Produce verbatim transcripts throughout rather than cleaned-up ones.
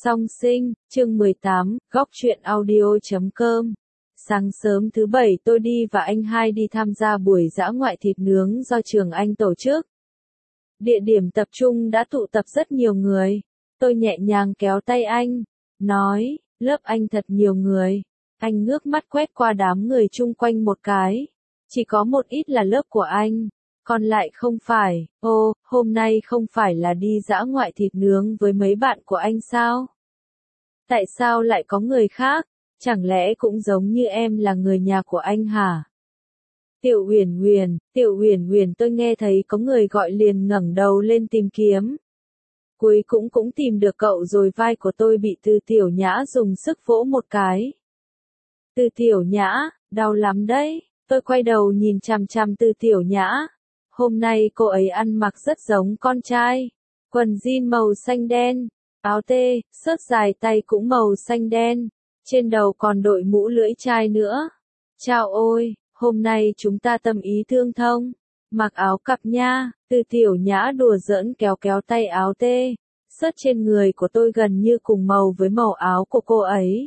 Song sinh, chương mười tám, góc truyện audio chấm com. Sáng sớm thứ bảy tôi đi và anh hai đi tham gia buổi dã ngoại thịt nướng do trường anh tổ chức. Địa điểm tập trung đã tụ tập rất nhiều người. Tôi nhẹ nhàng kéo tay anh, nói, lớp anh thật nhiều người. Anh ngước mắt quét qua đám người chung quanh một cái. Chỉ có một ít là lớp của anh. Còn lại không phải, ô, hôm nay không phải là đi dã ngoại thịt nướng với mấy bạn của anh sao? Tại sao lại có người khác? Chẳng lẽ cũng giống như em là người nhà của anh hả? Tiểu Uyển Uyển, Tiểu Uyển Uyển, tôi nghe thấy có người gọi liền ngẩng đầu lên tìm kiếm. Cuối cũng cũng tìm được cậu rồi. Vai của tôi bị Từ Tiểu Nhã dùng sức vỗ một cái. Từ Tiểu Nhã, đau lắm đấy. Tôi quay đầu nhìn chằm chằm Từ Tiểu Nhã. Hôm nay cô ấy ăn mặc rất giống con trai. Quần jean màu xanh đen, áo tê, xớt dài tay cũng màu xanh đen. Trên đầu còn đội mũ lưỡi chai nữa. Chao ôi, hôm nay chúng ta tâm ý tương thông. Mặc áo cặp nha. Từ Tiểu Nhã đùa giỡn kéo kéo tay áo tê. Xớt trên người của tôi gần như cùng màu với màu áo của cô ấy.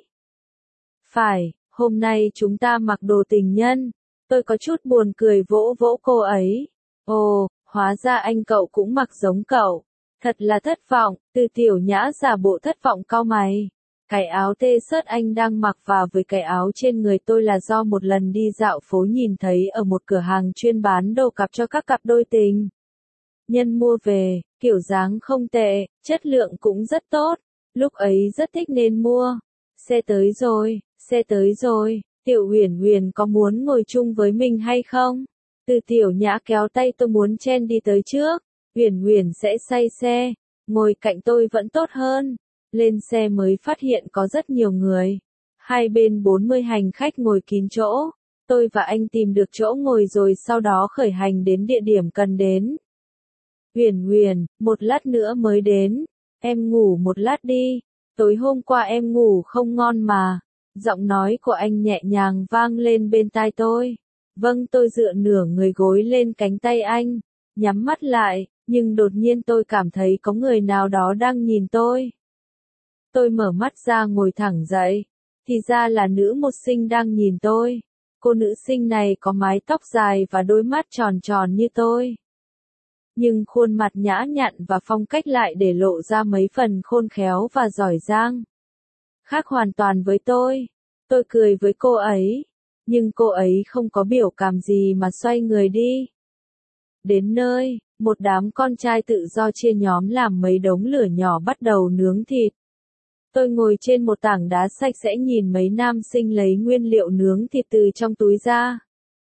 Phải, hôm nay chúng ta mặc đồ tình nhân. Tôi có chút buồn cười vỗ vỗ cô ấy. Ồ, hóa ra anh cậu cũng mặc giống cậu. Thật là thất vọng. Từ Tiểu Nhã giả bộ thất vọng cau mày. Cái áo tê xớt anh đang mặc và với cái áo trên người tôi là do một lần đi dạo phố nhìn thấy ở một cửa hàng chuyên bán đồ cặp cho các cặp đôi tình nhân mua về, kiểu dáng không tệ, chất lượng cũng rất tốt. Lúc ấy rất thích nên mua. Xe tới rồi, xe tới rồi. Tiểu Uyển Uyển có muốn ngồi chung với mình hay không? Từ Tiểu Nhã kéo tay tôi muốn chen đi tới trước. Uyển Uyển sẽ say xe, ngồi cạnh tôi vẫn tốt hơn. Lên xe mới phát hiện có rất nhiều người. Hai bên bốn mươi hành khách ngồi kín chỗ. Tôi và anh tìm được chỗ ngồi rồi sau đó khởi hành đến địa điểm cần đến. Uyển Uyển, một lát nữa mới đến. Em ngủ một lát đi. Tối hôm qua em ngủ không ngon mà. Giọng nói của anh nhẹ nhàng vang lên bên tai tôi. Vâng, tôi dựa nửa người gối lên cánh tay anh. Nhắm mắt lại, nhưng đột nhiên tôi cảm thấy có người nào đó đang nhìn tôi. Tôi mở mắt ra ngồi thẳng dậy. Thì ra là nữ một sinh đang nhìn tôi. Cô nữ sinh này có mái tóc dài và đôi mắt tròn tròn như tôi. Nhưng khuôn mặt nhã nhặn và phong cách lại để lộ ra mấy phần khôn khéo và giỏi giang. Khác hoàn toàn với tôi. Tôi cười với cô ấy. Nhưng cô ấy không có biểu cảm gì mà xoay người đi. Đến nơi, một đám con trai tự do chia nhóm làm mấy đống lửa nhỏ bắt đầu nướng thịt. Tôi ngồi trên một tảng đá sạch sẽ nhìn mấy nam sinh lấy nguyên liệu nướng thịt từ trong túi ra.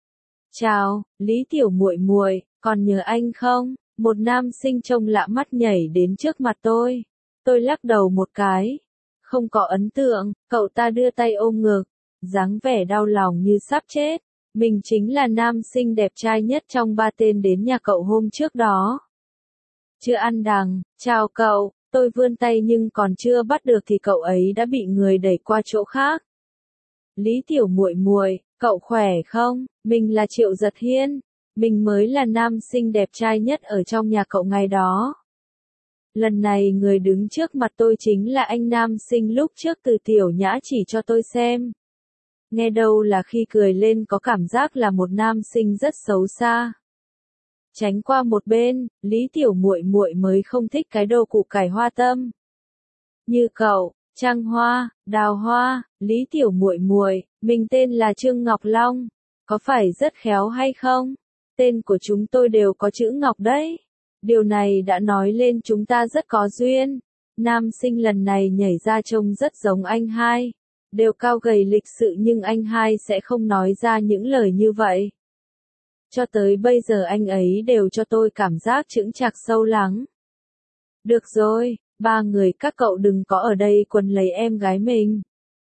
Chào, Lý Tiểu muội muội, còn nhớ anh không? Một nam sinh trông lạ mắt nhảy đến trước mặt tôi. Tôi lắc đầu một cái. Không có ấn tượng. Cậu ta đưa tay ôm ngực, dáng vẻ đau lòng như sắp chết. Mình chính là nam sinh đẹp trai nhất trong ba tên đến nhà cậu hôm trước đó. Chưa ăn đằng, chào cậu. Tôi vươn tay nhưng còn chưa bắt được thì cậu ấy đã bị người đẩy qua chỗ khác. Lý Tiểu muội muội, cậu khỏe không? Mình là Triệu Giật Hiên. Mình mới là nam sinh đẹp trai nhất ở trong nhà cậu ngày đó. Lần này người đứng trước mặt tôi chính là anh nam sinh lúc trước Từ Tiểu Nhã chỉ cho tôi xem. Nghe đâu là khi cười lên có cảm giác là một nam sinh rất xấu xa. Tránh qua một bên, Lý Tiểu muội muội mới không thích cái đồ củ cải hoa tâm. Như cậu, Trăng Hoa, Đào Hoa, Lý Tiểu muội muội, mình tên là Trương Ngọc Long. Có phải rất khéo hay không? Tên của chúng tôi đều có chữ Ngọc đấy. Điều này đã nói lên chúng ta rất có duyên. Nam sinh lần này nhảy ra trông rất giống anh hai. Đều cao gầy lịch sự nhưng anh hai sẽ không nói ra những lời như vậy. Cho tới bây giờ anh ấy đều cho tôi cảm giác chững chạc sâu lắng. Được rồi, ba người các cậu đừng có ở đây quấn lấy em gái mình.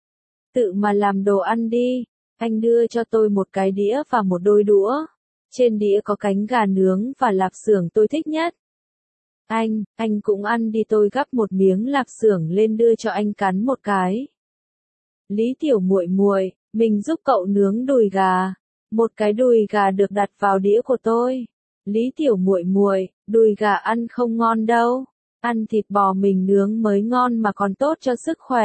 Tự mà làm đồ ăn đi. Anh đưa cho tôi một cái đĩa và một đôi đũa. Trên đĩa có cánh gà nướng và lạp xưởng tôi thích nhất. Anh, anh cũng ăn đi. Tôi gắp một miếng lạp xưởng lên đưa cho anh cắn một cái. Lý Tiểu muội muội, mình giúp cậu nướng đùi gà. Một cái đùi gà được đặt vào đĩa của tôi. Lý Tiểu muội muội, đùi gà ăn không ngon đâu. Ăn thịt bò mình nướng mới ngon mà còn tốt cho sức khỏe.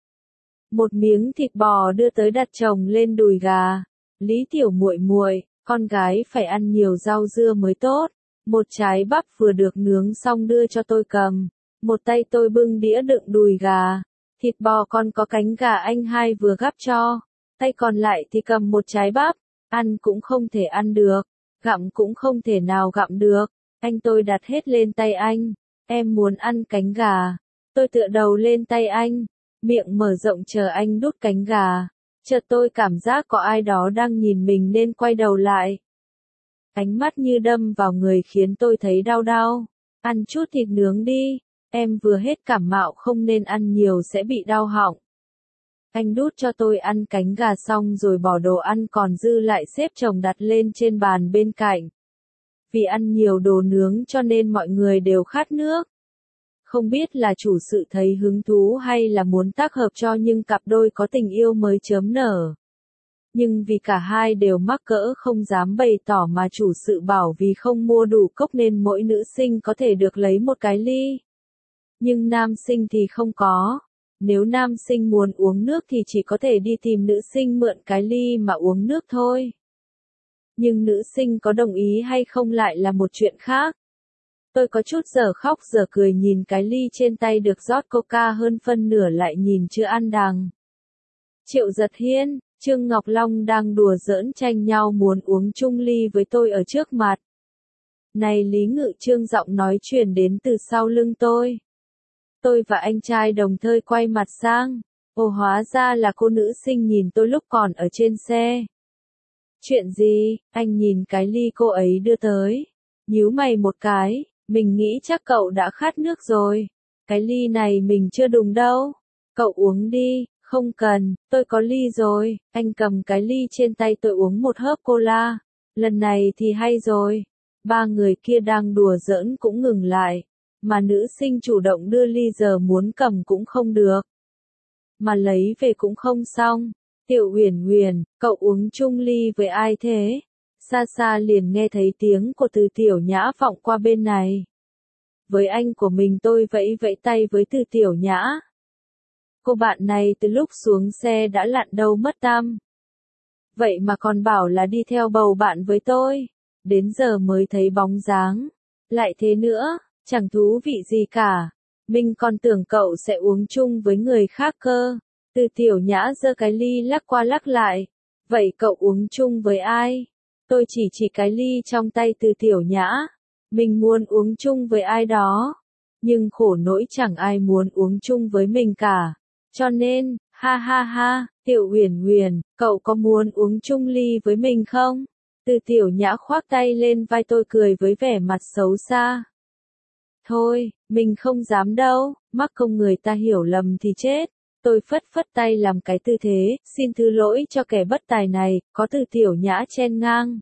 Một miếng thịt bò đưa tới đặt chồng lên đùi gà. Lý Tiểu muội muội, con gái phải ăn nhiều rau dưa mới tốt. Một trái bắp vừa được nướng xong đưa cho tôi cầm. Một tay tôi bưng đĩa đựng đùi gà. Thịt bò còn có cánh gà anh hai vừa gắp cho. Tay còn lại thì cầm một trái bắp. Ăn cũng không thể ăn được. Gặm cũng không thể nào gặm được. Anh tôi đặt hết lên tay anh. Em muốn ăn cánh gà. Tôi tựa đầu lên tay anh. Miệng mở rộng chờ anh đút cánh gà. Chợt tôi cảm giác có ai đó đang nhìn mình nên quay đầu lại. Ánh mắt như đâm vào người khiến tôi thấy đau đau. Ăn chút thịt nướng đi. Em vừa hết cảm mạo không nên ăn nhiều sẽ bị đau họng. Anh đút cho tôi ăn cánh gà xong rồi bỏ đồ ăn còn dư lại xếp chồng đặt lên trên bàn bên cạnh. Vì ăn nhiều đồ nướng cho nên mọi người đều khát nước. Không biết là chủ sự thấy hứng thú hay là muốn tác hợp cho nhưng cặp đôi có tình yêu mới chớm nở. Nhưng vì cả hai đều mắc cỡ không dám bày tỏ mà chủ sự bảo vì không mua đủ cốc nên mỗi nữ sinh có thể được lấy một cái ly. Nhưng nam sinh thì không có. Nếu nam sinh muốn uống nước thì chỉ có thể đi tìm nữ sinh mượn cái ly mà uống nước thôi. Nhưng nữ sinh có đồng ý hay không lại là một chuyện khác. Tôi có chút giờ khóc giờ cười nhìn cái ly trên tay được rót coca hơn phân nửa lại nhìn chưa ăn đằng. Triệu Giật Hiên, Trương Ngọc Long đang đùa giỡn tranh nhau muốn uống chung ly với tôi ở trước mặt. Này Lý Ngự Trương giọng nói truyền đến từ sau lưng tôi. Tôi và anh trai đồng thời quay mặt sang. Ồ hóa ra là cô nữ sinh nhìn tôi lúc còn ở trên xe. Chuyện gì? Anh nhìn cái ly cô ấy đưa tới. Nhíu mày một cái, mình nghĩ chắc cậu đã khát nước rồi. Cái ly này mình chưa đụng đâu. Cậu uống đi, không cần, tôi có ly rồi. Anh cầm cái ly trên tay tôi uống một hớp cola. Lần này thì hay rồi. Ba người kia đang đùa giỡn cũng ngừng lại. Mà nữ sinh chủ động đưa ly giờ muốn cầm cũng không được. Mà lấy về cũng không xong. Tiểu Huyền Huyền, cậu uống chung ly với ai thế? Xa xa liền nghe thấy tiếng của Từ Tiểu Nhã vọng qua bên này. Với anh của mình tôi vẫy vẫy tay với Từ Tiểu Nhã. Cô bạn này từ lúc xuống xe đã lặn đâu mất tăm. Vậy mà còn bảo là đi theo bầu bạn với tôi. Đến giờ mới thấy bóng dáng. Lại thế nữa, chẳng thú vị gì cả. Mình còn tưởng cậu sẽ uống chung với người khác cơ. Từ Tiểu Nhã giơ cái ly lắc qua lắc lại. Vậy cậu uống chung với ai? Tôi chỉ chỉ cái ly trong tay Từ Tiểu Nhã. Mình muốn uống chung với ai đó. Nhưng khổ nỗi chẳng ai muốn uống chung với mình cả. Cho nên, ha ha ha, Tiểu Huyền Huyền, cậu có muốn uống chung ly với mình không? Từ Tiểu Nhã khoác tay lên vai tôi cười với vẻ mặt xấu xa. Thôi, mình không dám đâu, mắc công người ta hiểu lầm thì chết. Tôi phất phất tay làm cái tư thế, xin thứ lỗi cho kẻ bất tài này, có Từ Tiểu Nhã chen ngang.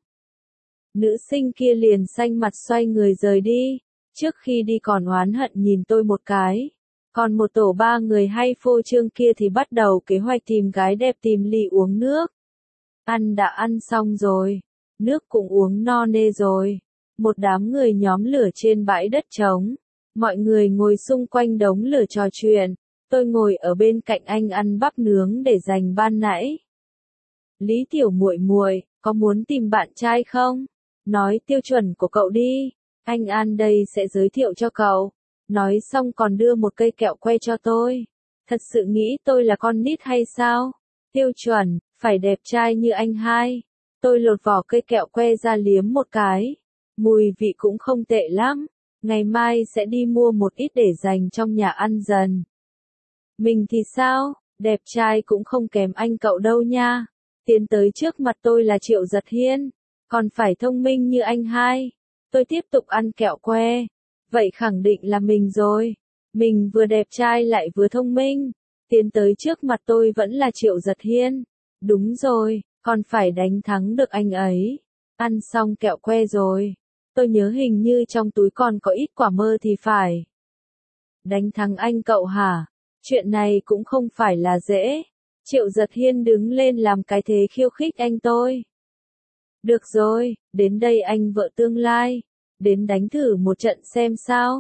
Nữ sinh kia liền xanh mặt xoay người rời đi, trước khi đi còn oán hận nhìn tôi một cái. Còn một tổ ba người hay phô trương kia thì bắt đầu kế hoạch tìm gái đẹp tìm ly uống nước. Ăn đã ăn xong rồi, nước cũng uống no nê rồi. Một đám người nhóm lửa trên bãi đất trống, mọi người ngồi xung quanh đống lửa trò chuyện. Tôi ngồi ở bên cạnh anh ăn bắp nướng để dành ban nãy. Lý Tiểu muội muội, có muốn tìm bạn trai không? Nói tiêu chuẩn của cậu đi, anh An đây sẽ giới thiệu cho cậu. Nói xong còn đưa một cây kẹo que cho tôi. Thật sự nghĩ tôi là con nít hay sao? Tiêu chuẩn, phải đẹp trai như anh hai. Tôi lột vỏ cây kẹo que ra liếm một cái. Mùi vị cũng không tệ lắm. Ngày mai sẽ đi mua một ít để dành trong nhà ăn dần. Mình thì sao? Đẹp trai cũng không kém anh cậu đâu nha. Tiến tới trước mặt tôi là Triệu Giật Hiên. Còn phải thông minh như anh hai. Tôi tiếp tục ăn kẹo que. Vậy khẳng định là mình rồi. Mình vừa đẹp trai lại vừa thông minh. Tiến tới trước mặt tôi vẫn là Triệu Giật Hiên. Đúng rồi, còn phải đánh thắng được anh ấy. Ăn xong kẹo que rồi. Tôi nhớ hình như trong túi còn có ít quả mơ thì phải. Đánh thắng anh cậu hả? Chuyện này cũng không phải là dễ. Triệu Giật Hiên đứng lên làm cái thế khiêu khích anh tôi. Được rồi, đến đây anh vợ tương lai. Đến đánh thử một trận xem sao.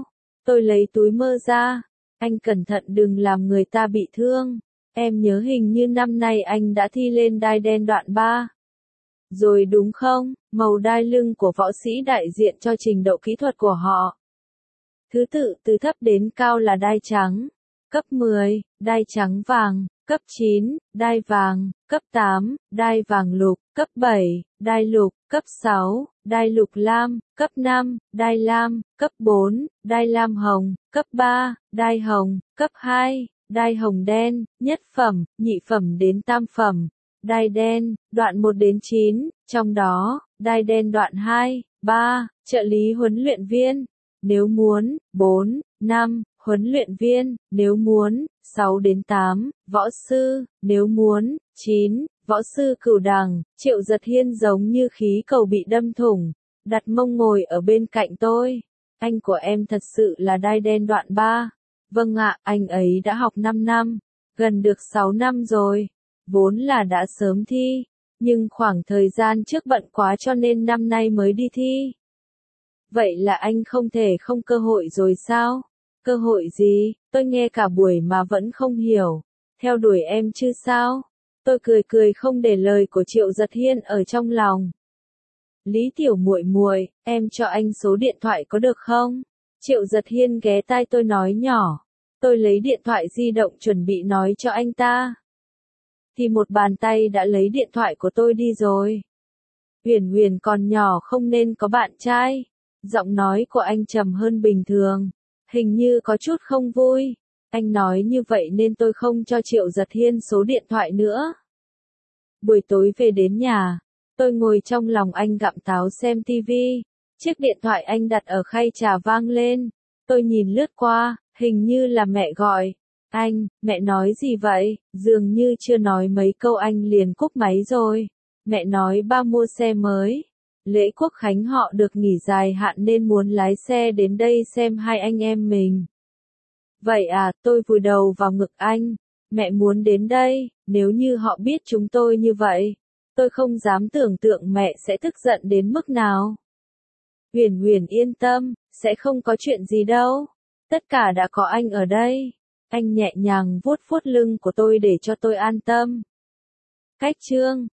Tôi lấy túi mơ ra. Anh cẩn thận đừng làm người ta bị thương. Em nhớ hình như năm nay anh đã thi lên đai đen đoạn ba. Rồi đúng không? Màu đai lưng của võ sĩ đại diện cho trình độ kỹ thuật của họ. Thứ tự từ thấp đến cao là đai trắng. Cấp mười, đai trắng vàng. Cấp chín, đai vàng. Cấp tám, đai vàng lục. Cấp bảy, đai lục. Cấp sáu, đai lục lam. Cấp năm, đai lam. Cấp bốn, đai lam hồng. Cấp ba, đai hồng. Cấp hai, đai hồng đen. Nhất phẩm, nhị phẩm đến tam phẩm. Đai đen, đoạn một đến chín, trong đó, đai đen đoạn hai, ba, trợ lý huấn luyện viên. Nếu muốn, bốn, năm, huấn luyện viên. Nếu muốn, sáu đến tám, võ sư. Nếu muốn, chín, võ sư cửu đẳng. Triệu Giật Hiên giống như khí cầu bị đâm thủng, đặt mông ngồi ở bên cạnh tôi. Anh của em thật sự là đai đen đoạn ba. Vâng ạ, anh ấy đã học năm năm, gần được sáu năm rồi. Vốn là đã sớm thi, nhưng khoảng thời gian trước bận quá cho nên năm nay mới đi thi. Vậy là anh không thể không cơ hội rồi sao? Cơ hội gì? Tôi nghe cả buổi mà vẫn không hiểu. Theo đuổi em chứ sao? Tôi cười cười không để lời của Triệu Giật Hiên ở trong lòng. Lý Tiểu muội muội, em cho anh số điện thoại có được không? Triệu Giật Hiên ghé tai tôi nói nhỏ. Tôi lấy điện thoại di động chuẩn bị nói cho anh ta. Thì một bàn tay đã lấy điện thoại của tôi đi rồi. Huyền Huyền còn nhỏ không nên có bạn trai. Giọng nói của anh trầm hơn bình thường. Hình như có chút không vui. Anh nói như vậy nên tôi không cho Triệu Giật Hiên số điện thoại nữa. Buổi tối về đến nhà, tôi ngồi trong lòng anh gặm táo xem tivi. Chiếc điện thoại anh đặt ở khay trà vang lên. Tôi nhìn lướt qua, hình như là mẹ gọi. Anh, mẹ nói gì vậy? Dường như chưa nói mấy câu anh liền cúp máy rồi. Mẹ nói ba mua xe mới. Lễ Quốc Khánh họ được nghỉ dài hạn nên muốn lái xe đến đây xem hai anh em mình. Vậy à, tôi vùi đầu vào ngực anh. Mẹ muốn đến đây, nếu như họ biết chúng tôi như vậy. Tôi không dám tưởng tượng mẹ sẽ tức giận đến mức nào. Huyền Huyền yên tâm, sẽ không có chuyện gì đâu. Tất cả đã có anh ở đây. Anh nhẹ nhàng vuốt vuốt lưng của tôi để cho tôi an tâm. Cách chương